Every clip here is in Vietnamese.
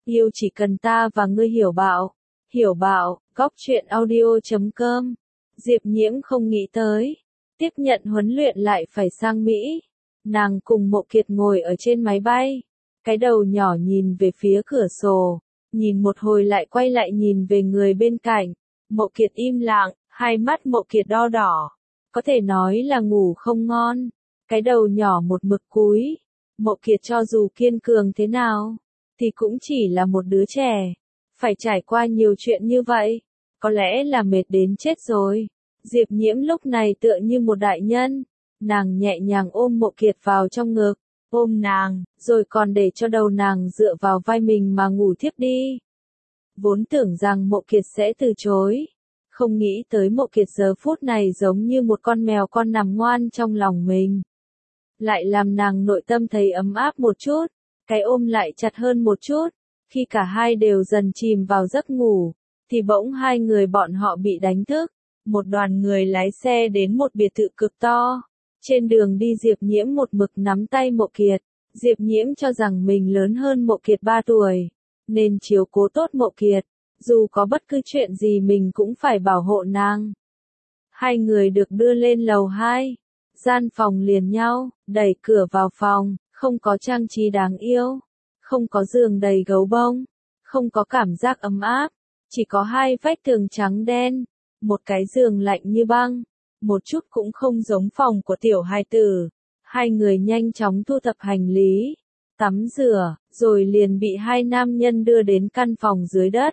Yêu chỉ cần ta và ngươi hiểu bảo. Hiểu bảo, góc truyện audio.com. Diệp Nhiễm không nghĩ tới. Tiếp nhận huấn luyện lại phải sang Mỹ. Nàng cùng Mộ Kiệt ngồi ở trên máy bay. Cái đầu nhỏ nhìn về phía cửa sổ. Nhìn một hồi lại quay lại nhìn về người bên cạnh. Mộ Kiệt im lặng, hai mắt Mộ Kiệt đo đỏ. Có thể nói là ngủ không ngon. Cái đầu nhỏ một mực cúi. Mộ Kiệt cho dù kiên cường thế nào, thì cũng chỉ là một đứa trẻ. Phải trải qua nhiều chuyện như vậy. Có lẽ là mệt đến chết rồi. Diệp Nhiễm lúc này tựa như một đại nhân. Nàng nhẹ nhàng ôm Mộ Kiệt vào trong ngực. Ôm nàng, rồi còn để cho đầu nàng dựa vào vai mình mà ngủ thiếp đi. Vốn tưởng rằng Mộ Kiệt sẽ từ chối. Không nghĩ tới Mộ Kiệt giờ phút này giống như một con mèo con nằm ngoan trong lòng mình. Lại làm nàng nội tâm thấy ấm áp một chút. Cái ôm lại chặt hơn một chút. Khi cả hai đều dần chìm vào giấc ngủ, thì bỗng hai người bọn họ bị đánh thức. Một đoàn người lái xe đến một biệt thự cực to. Trên đường đi Diệp Nhiễm một mực nắm tay Mộ Kiệt. Diệp Nhiễm cho rằng mình lớn hơn Mộ Kiệt 3 tuổi, nên chiếu cố tốt Mộ Kiệt. Dù có bất cứ chuyện gì mình cũng phải bảo hộ nàng. Hai người được đưa lên lầu 2. Gian phòng liền nhau, đẩy cửa vào phòng, không có trang trí đáng yêu. Không có giường đầy gấu bông. Không có cảm giác ấm áp. Chỉ có hai vách tường trắng đen. Một cái giường lạnh như băng. Một chút cũng không giống phòng của tiểu hài tử. Hai người nhanh chóng thu thập hành lý. Tắm rửa, rồi liền bị hai nam nhân đưa đến căn phòng dưới đất.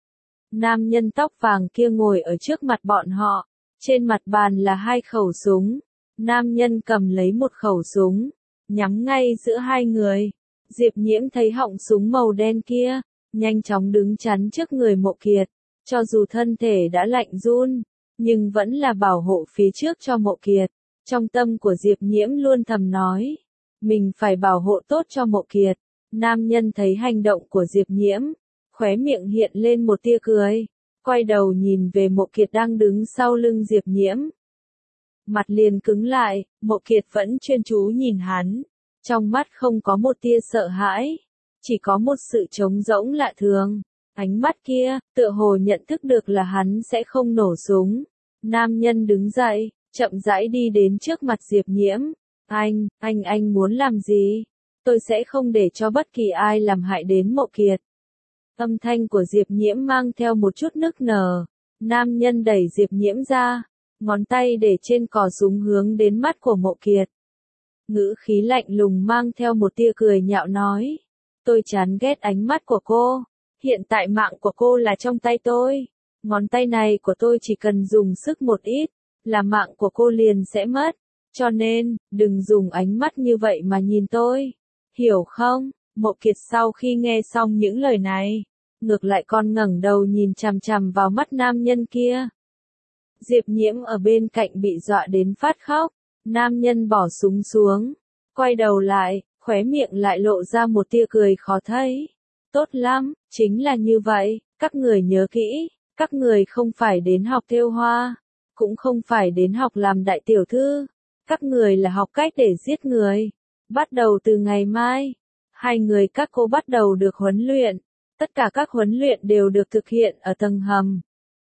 Nam nhân tóc vàng kia ngồi ở trước mặt bọn họ. Trên mặt bàn là hai khẩu súng. Nam nhân cầm lấy một khẩu súng. Nhắm ngay giữa hai người. Diệp Nhiễm thấy họng súng màu đen kia. Nhanh chóng đứng chắn trước người Mộ Kiệt. Cho dù thân thể đã lạnh run. Nhưng vẫn là bảo hộ phía trước cho Mộ Kiệt. Trong tâm của Diệp Nhiễm luôn thầm nói. Mình phải bảo hộ tốt cho Mộ Kiệt. Nam nhân thấy hành động của Diệp Nhiễm. Khóe miệng hiện lên một tia cười. Quay đầu nhìn về Mộ Kiệt đang đứng sau lưng Diệp Nhiễm. Mặt liền cứng lại, Mộ Kiệt vẫn chuyên chú nhìn hắn. Trong mắt không có một tia sợ hãi. Chỉ có một sự trống rỗng lạ thường. Ánh mắt kia, tựa hồ nhận thức được là hắn sẽ không nổ súng. Nam nhân đứng dậy, chậm rãi đi đến trước mặt Diệp Nhiễm. Anh muốn làm gì? Tôi sẽ không để cho bất kỳ ai làm hại đến Mộ Kiệt. Âm thanh của Diệp Nhiễm mang theo một chút nức nở. Nam nhân đẩy Diệp Nhiễm ra. Ngón tay để trên cò súng hướng đến mắt của Mộ Kiệt. Ngữ khí lạnh lùng mang theo một tia cười nhạo nói. Tôi chán ghét ánh mắt của cô. Hiện tại mạng của cô là trong tay tôi. Ngón tay này của tôi chỉ cần dùng sức một ít, là mạng của cô liền sẽ mất. Cho nên, đừng dùng ánh mắt như vậy mà nhìn tôi. Hiểu không? Mộ Kiệt sau khi nghe xong những lời này, ngược lại còn ngẩng đầu nhìn chằm chằm vào mắt nam nhân kia. Diệp Nhiễm ở bên cạnh bị dọa đến phát khóc. Nam nhân bỏ súng xuống. Quay đầu lại, khóe miệng lại lộ ra một tia cười khó thấy. Tốt lắm, chính là như vậy, các người nhớ kỹ. Các người không phải đến học thêu hoa. Cũng không phải đến học làm đại tiểu thư. Các người là học cách để giết người. Bắt đầu từ ngày mai, hai người các cô bắt đầu được huấn luyện. Tất cả các huấn luyện đều được thực hiện ở tầng hầm.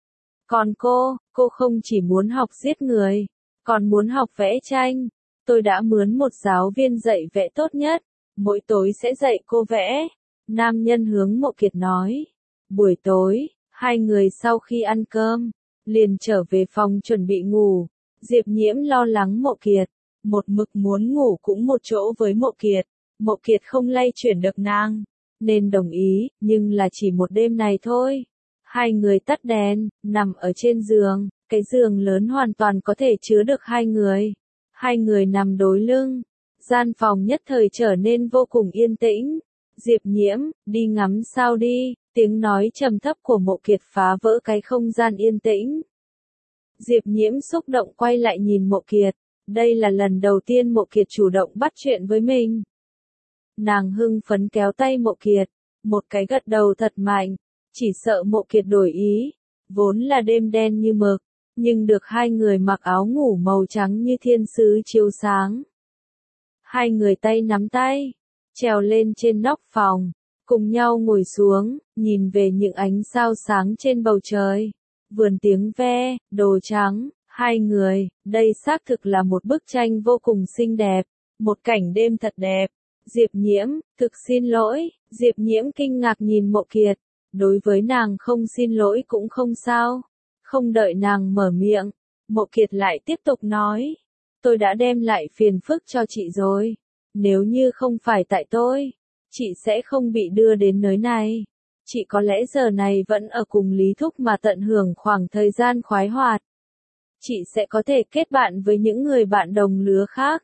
Còn cô không chỉ muốn học giết người, còn muốn học vẽ tranh. Tôi đã mướn một giáo viên dạy vẽ tốt nhất, mỗi tối sẽ dạy cô vẽ. Nam nhân hướng Mộ Kiệt nói. Buổi tối, hai người sau khi ăn cơm, liền trở về phòng chuẩn bị ngủ. Diệp Nhiễm lo lắng Mộ Kiệt, một mực muốn ngủ cũng một chỗ với Mộ Kiệt. Mộ Kiệt không lay chuyển được nàng, nên đồng ý, nhưng là chỉ một đêm này thôi. Hai người tắt đèn, nằm ở trên giường, cái giường lớn hoàn toàn có thể chứa được hai người. Hai người nằm đối lưng, gian phòng nhất thời trở nên vô cùng yên tĩnh. Diệp Nhiễm, đi ngắm sao đi, tiếng nói trầm thấp của Mộ Kiệt phá vỡ cái không gian yên tĩnh. Diệp Nhiễm xúc động quay lại nhìn Mộ Kiệt, đây là lần đầu tiên Mộ Kiệt chủ động bắt chuyện với mình. Nàng hưng phấn kéo tay Mộ Kiệt, một cái gật đầu thật mạnh, chỉ sợ Mộ Kiệt đổi ý. Vốn là đêm đen như mực, nhưng được hai người mặc áo ngủ màu trắng như thiên sứ chiếu sáng. Hai người tay nắm tay, trèo lên trên nóc phòng, cùng nhau ngồi xuống, nhìn về những ánh sao sáng trên bầu trời. Vườn tiếng ve, đồ trắng, hai người, đây xác thực là một bức tranh vô cùng xinh đẹp, một cảnh đêm thật đẹp. Diệp Nhiễm, thực xin lỗi, Diệp Nhiễm kinh ngạc nhìn Mộ Kiệt, đối với nàng không xin lỗi cũng không sao. Không đợi nàng mở miệng, Mộ Kiệt lại tiếp tục nói, tôi đã đem lại phiền phức cho chị rồi, nếu như không phải tại tôi, chị sẽ không bị đưa đến nơi này. Chị có lẽ giờ này vẫn ở cùng Lý Thúc mà tận hưởng khoảng thời gian khoái hoạt. Chị sẽ có thể kết bạn với những người bạn đồng lứa khác.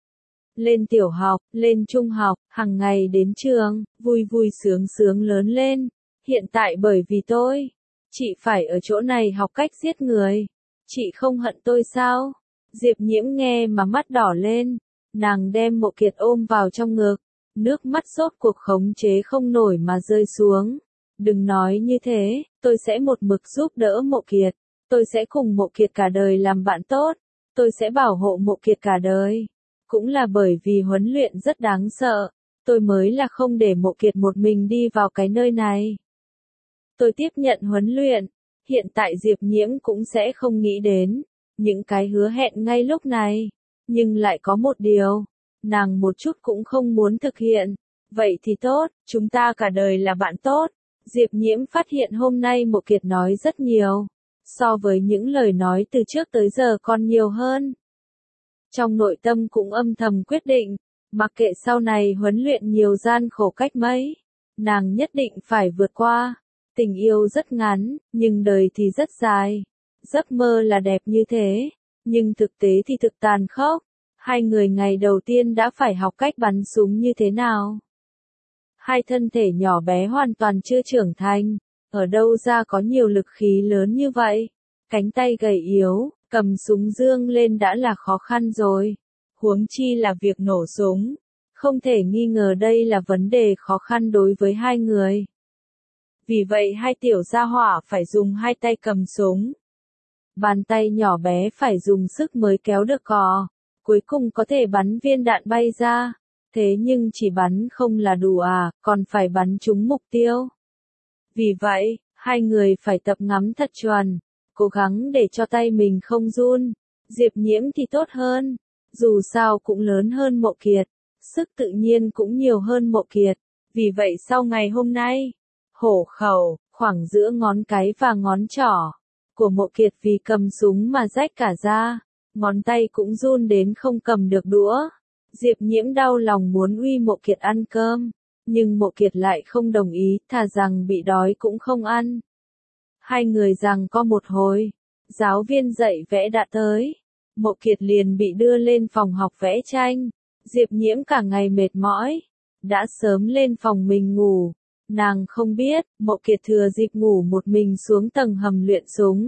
Lên tiểu học, lên trung học, hàng ngày đến trường, vui vui sướng sướng lớn lên. Hiện tại bởi vì tôi, chị phải ở chỗ này học cách giết người. Chị không hận tôi sao? Diệp Nhiễm nghe mà mắt đỏ lên. Nàng đem Mộ Kiệt ôm vào trong ngực. Nước mắt rốt cuộc khống chế không nổi mà rơi xuống. Đừng nói như thế, tôi sẽ một mực giúp đỡ Mộ Kiệt. Tôi sẽ cùng Mộ Kiệt cả đời làm bạn tốt. Tôi sẽ bảo hộ Mộ Kiệt cả đời. Cũng là bởi vì huấn luyện rất đáng sợ, tôi mới là không để Mộ Kiệt một mình đi vào cái nơi này. Tôi tiếp nhận huấn luyện, hiện tại Diệp Nhiễm cũng sẽ không nghĩ đến những cái hứa hẹn ngay lúc này, nhưng lại có một điều, nàng một chút cũng không muốn thực hiện. Vậy thì tốt, chúng ta cả đời là bạn tốt. Diệp Nhiễm phát hiện hôm nay Mộ Kiệt nói rất nhiều, so với những lời nói từ trước tới giờ còn nhiều hơn. Trong nội tâm cũng âm thầm quyết định, mặc kệ sau này huấn luyện nhiều gian khổ cách mấy, nàng nhất định phải vượt qua. Tình yêu rất ngắn, nhưng đời thì rất dài. Giấc mơ là đẹp như thế, nhưng thực tế thì thực tàn khốc. Hai người ngày đầu tiên đã phải học cách bắn súng như thế nào. Hai thân thể nhỏ bé hoàn toàn chưa trưởng thành, ở đâu ra có nhiều lực khí lớn như vậy. Cánh tay gầy yếu, cầm súng dương lên đã là khó khăn rồi. Huống chi là việc nổ súng. Không thể nghi ngờ đây là vấn đề khó khăn đối với hai người. Vì vậy hai tiểu gia hỏa phải dùng hai tay cầm súng. Bàn tay nhỏ bé phải dùng sức mới kéo được cò. Cuối cùng có thể bắn viên đạn bay ra. Thế nhưng chỉ bắn không là đủ còn phải bắn trúng mục tiêu. Vì vậy, hai người phải tập ngắm thật chuẩn. Cố gắng để cho tay mình không run. Diệp Nhiễm thì tốt hơn. Dù sao cũng lớn hơn Mộ Kiệt. Sức tự nhiên cũng nhiều hơn Mộ Kiệt. Vì vậy sau ngày hôm nay, hổ khẩu, khoảng giữa ngón cái và ngón trỏ của Mộ Kiệt vì cầm súng mà rách cả ra. Ngón tay cũng run đến không cầm được đũa. Diệp Nhiễm đau lòng muốn uy Mộ Kiệt ăn cơm. Nhưng Mộ Kiệt lại không đồng ý, thà rằng bị đói cũng không ăn. Hai người giằng co một hồi, giáo viên dạy vẽ đã tới. Mộ Kiệt liền bị đưa lên phòng học vẽ tranh. Diệp Nhiễm cả ngày mệt mỏi, đã sớm lên phòng mình ngủ. Nàng không biết, Mộ Kiệt thừa dịp ngủ một mình xuống tầng hầm luyện súng.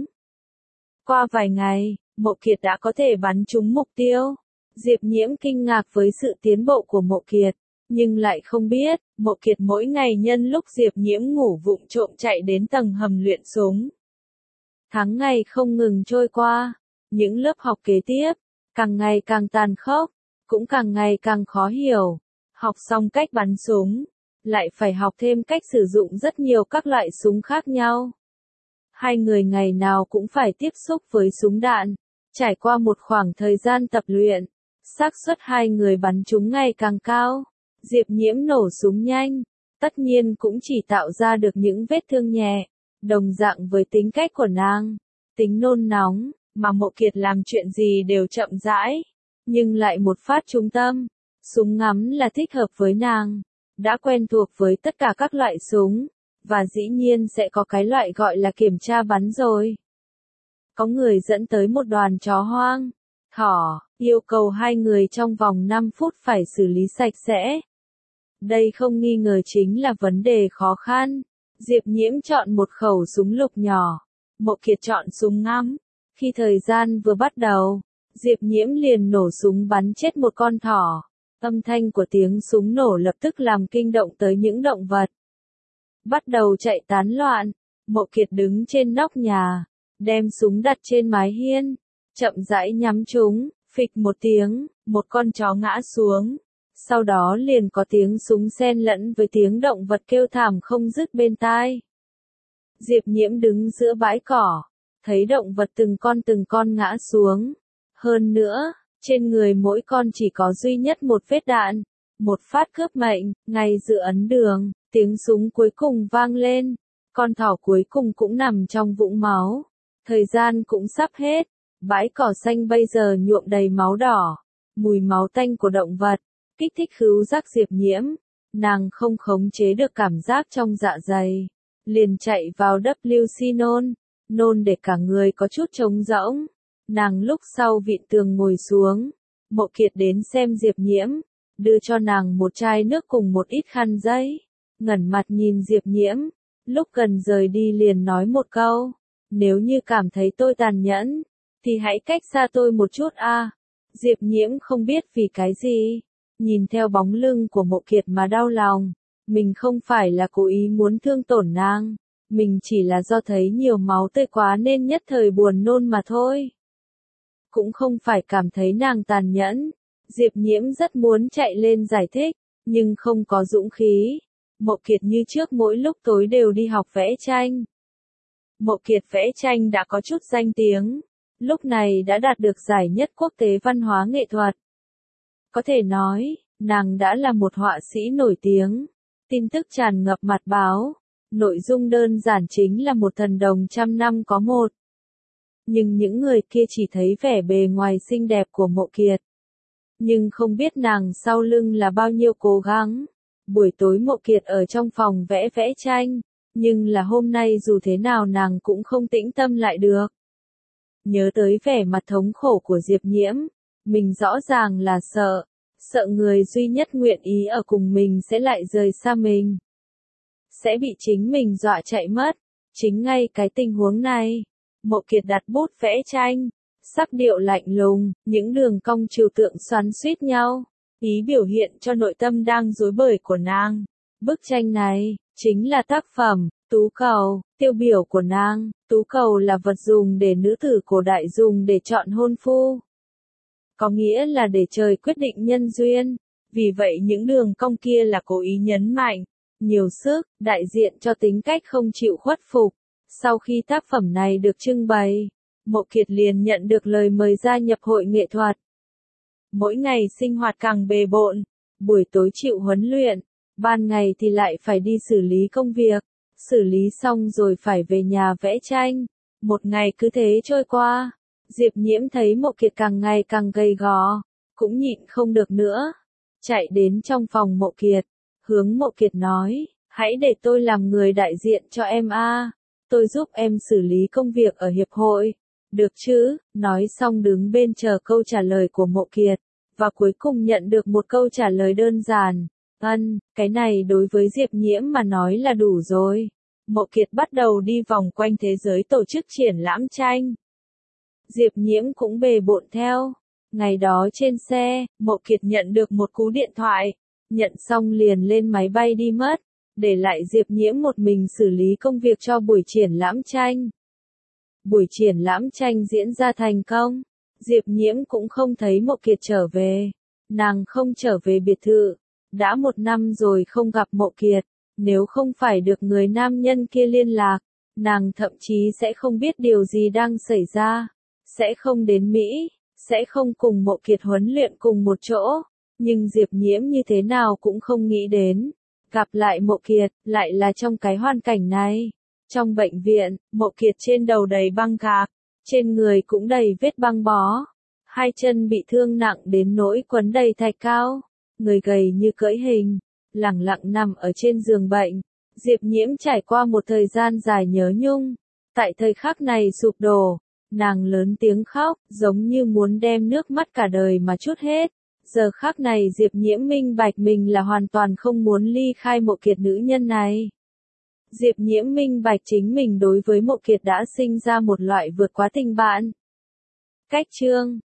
Qua vài ngày, Mộ Kiệt đã có thể bắn trúng mục tiêu. Diệp Nhiễm kinh ngạc với sự tiến bộ của Mộ Kiệt, nhưng lại không biết, Mộ Kiệt mỗi ngày nhân lúc Diệp Nhiễm ngủ vụng trộm chạy đến tầng hầm luyện súng. Tháng ngày không ngừng trôi qua, những lớp học kế tiếp, càng ngày càng tàn khốc, cũng càng ngày càng khó hiểu. Học xong cách bắn súng, lại phải học thêm cách sử dụng rất nhiều các loại súng khác nhau. Hai người ngày nào cũng phải tiếp xúc với súng đạn, trải qua một khoảng thời gian tập luyện, xác suất hai người bắn trúng ngày càng cao. Diệp Nhiễm nổ súng nhanh, tất nhiên cũng chỉ tạo ra được những vết thương nhẹ, đồng dạng với tính cách của nàng, tính nôn nóng, mà Mộ Kiệt làm chuyện gì đều chậm rãi, nhưng lại một phát trúng tâm. Súng ngắm là thích hợp với nàng, đã quen thuộc với tất cả các loại súng, và dĩ nhiên sẽ có cái loại gọi là kiểm tra bắn rồi. Có người dẫn tới một đoàn chó hoang, thỏ, yêu cầu hai người trong vòng 5 phút phải xử lý sạch sẽ. Đây không nghi ngờ chính là vấn đề khó khăn. Diệp Nhiễm chọn một khẩu súng lục nhỏ, Mộ Kiệt chọn súng ngắm. Khi thời gian vừa bắt đầu, Diệp Nhiễm liền nổ súng bắn chết một con thỏ. Âm thanh của tiếng súng nổ lập tức làm kinh động tới những động vật. Bắt đầu chạy tán loạn, Mộ Kiệt đứng trên nóc nhà, đem súng đặt trên mái hiên, chậm rãi nhắm chúng, phịch một tiếng, một con chó ngã xuống. Sau đó liền có tiếng súng xen lẫn với tiếng động vật kêu thảm không dứt bên tai. Diệp Nhiễm đứng giữa bãi cỏ, thấy động vật từng con ngã xuống. Hơn nữa, trên người mỗi con chỉ có duy nhất một vết đạn, một phát cướp mệnh, ngay giữa ấn đường, tiếng súng cuối cùng vang lên. Con thỏ cuối cùng cũng nằm trong vũng máu. Thời gian cũng sắp hết, bãi cỏ xanh bây giờ nhuộm đầy máu đỏ, mùi máu tanh của động vật, kích thích khứu giác Diệp Nhiễm. Nàng không khống chế được cảm giác trong dạ dày, liền chạy vào WC nôn để cả người có chút trống rỗng. Nàng lúc sau vịn tường ngồi xuống, Mộ Kiệt đến xem Diệp Nhiễm, đưa cho nàng một chai nước cùng một ít khăn giấy, ngẩng mặt nhìn Diệp Nhiễm, lúc gần rời đi liền nói một câu, nếu như cảm thấy tôi tàn nhẫn, thì hãy cách xa tôi một chút a. Diệp Nhiễm không biết vì cái gì, nhìn theo bóng lưng của Mộ Kiệt mà đau lòng, mình không phải là cố ý muốn thương tổn nàng, mình chỉ là do thấy nhiều máu tươi quá nên nhất thời buồn nôn mà thôi. Cũng không phải cảm thấy nàng tàn nhẫn. Diệp Nhiễm rất muốn chạy lên giải thích, nhưng không có dũng khí. Mộ Kiệt như trước mỗi lúc tối đều đi học vẽ tranh. Mộ Kiệt vẽ tranh đã có chút danh tiếng, lúc này đã đạt được giải nhất quốc tế văn hóa nghệ thuật. Có thể nói, nàng đã là một họa sĩ nổi tiếng. Tin tức tràn ngập mặt báo, nội dung đơn giản chính là một thần đồng trăm năm có một. Nhưng những người kia chỉ thấy vẻ bề ngoài xinh đẹp của Mộ Kiệt, nhưng không biết nàng sau lưng là bao nhiêu cố gắng. Buổi tối Mộ Kiệt ở trong phòng vẽ tranh, nhưng là hôm nay dù thế nào nàng cũng không tĩnh tâm lại được. Nhớ tới vẻ mặt thống khổ của Diệp Nhiễm, mình rõ ràng là sợ người duy nhất nguyện ý ở cùng mình sẽ lại rời xa mình. Sẽ bị chính mình dọa chạy mất. Chính ngay cái tình huống này, Mộ Kiệt đặt bút vẽ tranh, sắc điệu lạnh lùng, những đường cong trừu tượng xoắn xuýt nhau, ý biểu hiện cho nội tâm đang rối bời của nàng. Bức tranh này, chính là tác phẩm, Tú Cầu, tiêu biểu của nàng. Tú Cầu là vật dùng để nữ tử cổ đại dùng để chọn hôn phu. Có nghĩa là để trời quyết định nhân duyên. Vì vậy những đường cong kia là cố ý nhấn mạnh, nhiều sức, đại diện cho tính cách không chịu khuất phục. Sau khi tác phẩm này được trưng bày, Mộ Kiệt liền nhận được lời mời gia nhập hội nghệ thuật. Mỗi ngày sinh hoạt càng bề bộn, buổi tối chịu huấn luyện, ban ngày thì lại phải đi xử lý công việc, xử lý xong rồi phải về nhà vẽ tranh. Một ngày cứ thế trôi qua, Diệp Nhiễm thấy Mộ Kiệt càng ngày càng gầy gò, cũng nhịn không được nữa. Chạy đến trong phòng Mộ Kiệt, hướng Mộ Kiệt nói, hãy để tôi làm người đại diện cho em a. Tôi giúp em xử lý công việc ở hiệp hội. Được chứ, nói xong đứng bên chờ câu trả lời của Mộ Kiệt, và cuối cùng nhận được một câu trả lời đơn giản. Cái này đối với Diệp Nhiễm mà nói là đủ rồi. Mộ Kiệt bắt đầu đi vòng quanh thế giới tổ chức triển lãm tranh. Diệp Nhiễm cũng bề bộn theo. Ngày đó trên xe, Mộ Kiệt nhận được một cú điện thoại. Nhận xong liền lên máy bay đi mất, để lại Diệp Nhiễm một mình xử lý công việc cho buổi triển lãm tranh. Buổi triển lãm tranh diễn ra thành công. Diệp Nhiễm cũng không thấy Mộ Kiệt trở về. Nàng không trở về biệt thự. Đã 1 năm rồi không gặp Mộ Kiệt. Nếu không phải được người nam nhân kia liên lạc, nàng thậm chí sẽ không biết điều gì đang xảy ra. Sẽ không đến Mỹ, sẽ không cùng Mộ Kiệt huấn luyện cùng một chỗ. Nhưng Diệp Nhiễm như thế nào cũng không nghĩ đến. Gặp lại Mộ Kiệt, lại là trong cái hoàn cảnh này. Trong bệnh viện, Mộ Kiệt trên đầu đầy băng gạc, trên người cũng đầy vết băng bó. Hai chân bị thương nặng đến nỗi quấn đầy thạch cao. Người gầy như cưỡi hình, lẳng lặng nằm ở trên giường bệnh. Diệp Nhiễm trải qua một thời gian dài nhớ nhung. Tại thời khắc này sụp đổ, nàng lớn tiếng khóc, giống như muốn đem nước mắt cả đời mà trút hết. Giờ khắc này Diệp Nhiễm minh bạch mình là hoàn toàn không muốn ly khai Mộ Kiệt nữ nhân này. Diệp Nhiễm minh bạch chính mình đối với Mộ Kiệt đã sinh ra một loại vượt quá tình bạn. Cách chương